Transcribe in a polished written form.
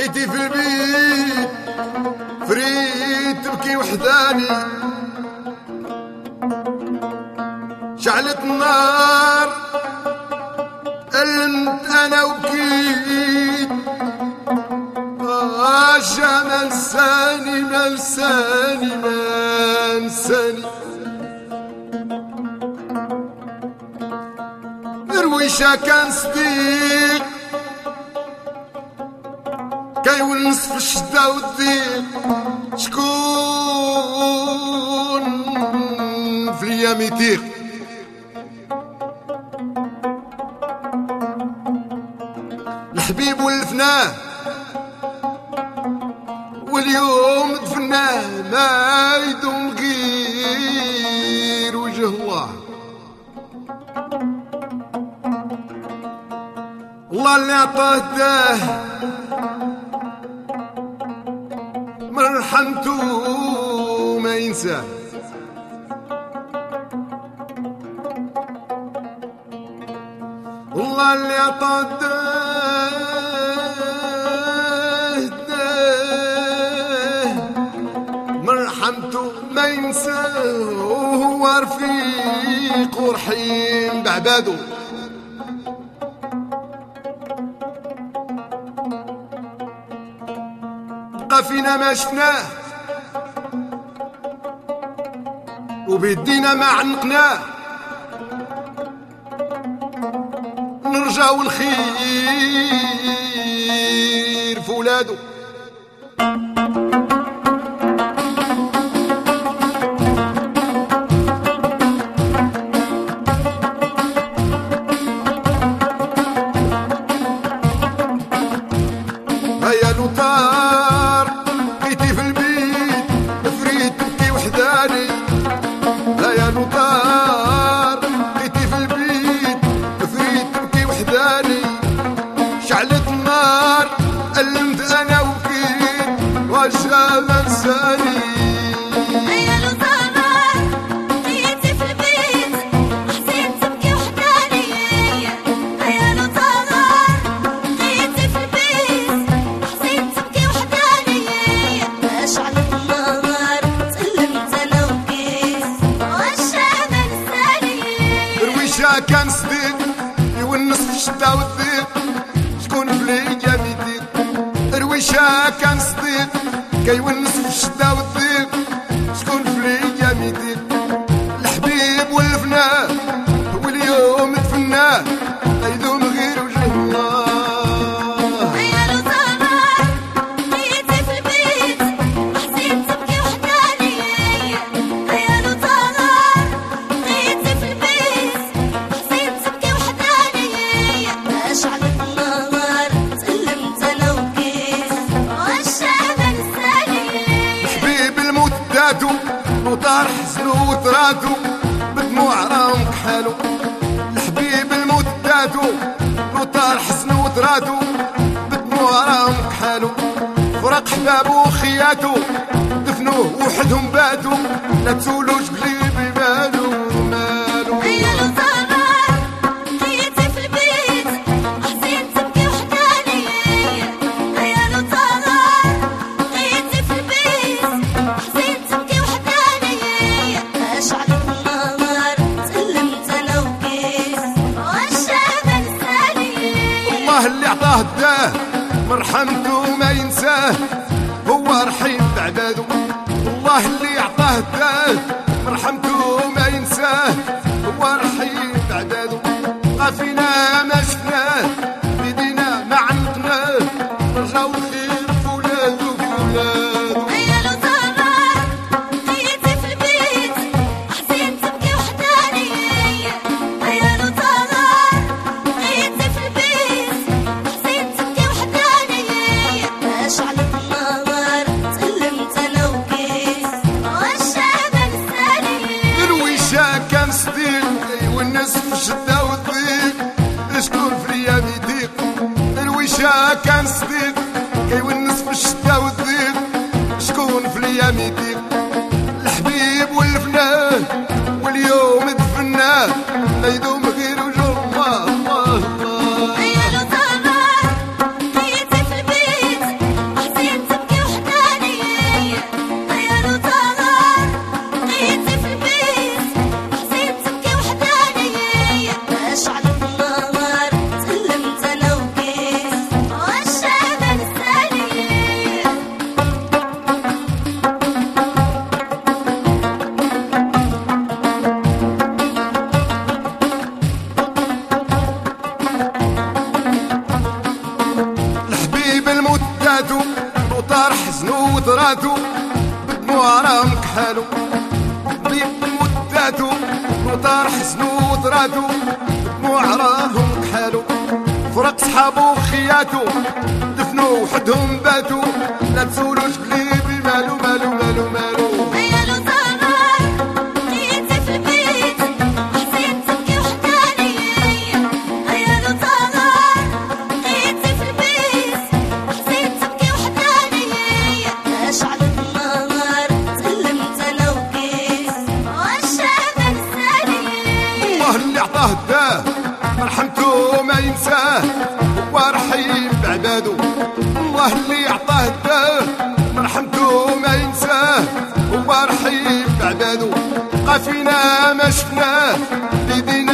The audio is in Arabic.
بقيتي في البيت فريد تبكي وحداني، شعلت النار ألمت أنا وبكيت. ما نساني ما نساني ما نساني، رويشة كان صديق كيونس في الشتا والضيق. شكون في الايام يطيق؟ الحبيب ولفناه واليوم دفناه، ما يدوم غير وجه الله. الله اللي عطاه داه من رحمته ما ينساه. الله اللي عطاه داه من رحمته ما ينساه، وهو رفيق ورحيم بعباده. بقى فينا ما شفناه وبيدينا ما عنقناه، نرجعو الخير في ولاده. هيا لوطار بقيتي في البيت فريد تبكي وحداني. هيا لوطار بقيتي في البيت فريد تبكي وحداني، شعلت النار ألمت أنا وبكيت وجهها ما نساني. كان صديق يونس في الشتا والضيق، شكون في الايام يدير؟ رويشة كان صديق كيونس في الشتا والضيق، شكون في الايام يدير؟ الحبيب ولفناه واليوم دفناه، لا يدوم غير وجه الله. وطار حزنو وطراتو بدموع راهم كحالو. الحبيب الموت داتو وطار حزنو وطراتو بدموع راهم كحالو. فرق حبابو وخياتو دفنوه وحدهم باتو، لا تسولوش قليبي مالو مالو. الله اللي عطاه الداه من رحمته ما ينساه، هو رحيم بعباده. الله اللي عطاه الداه من رحمته ما ينساه، هو رحيم بعباده. بقى فينا ما شفناه بيدينا ما عنقناه، نرجعو الخير في ولاده في ولاده. كان صديق والناس في الشتا والضيق، شكون في الايام يضيق؟ الوشا كان صديق كيونس في الشتا والضيق، شكون في الايام يضيق؟ الحبيب ولفناه واليوم دفناه، لا يدوم غير وجه الله الله الله. مداتو وطار حزنو وطراتو بدموع راهم كحالو ضيق مداتو وطار حزنو وطراتو بدموع راهم كحالو فرق صحابو وخياتو دفنو وحدهم باتو لا تسولوش قليبي مالو مالو مالو مالو اللي عطاه الداه مرحمته ما ينساه هو رحيم بعبادو الله اللي عطاه الداه مرحمته ما ينساه هو رحيم بعبادو بقى فينا ما شفناه بيدينا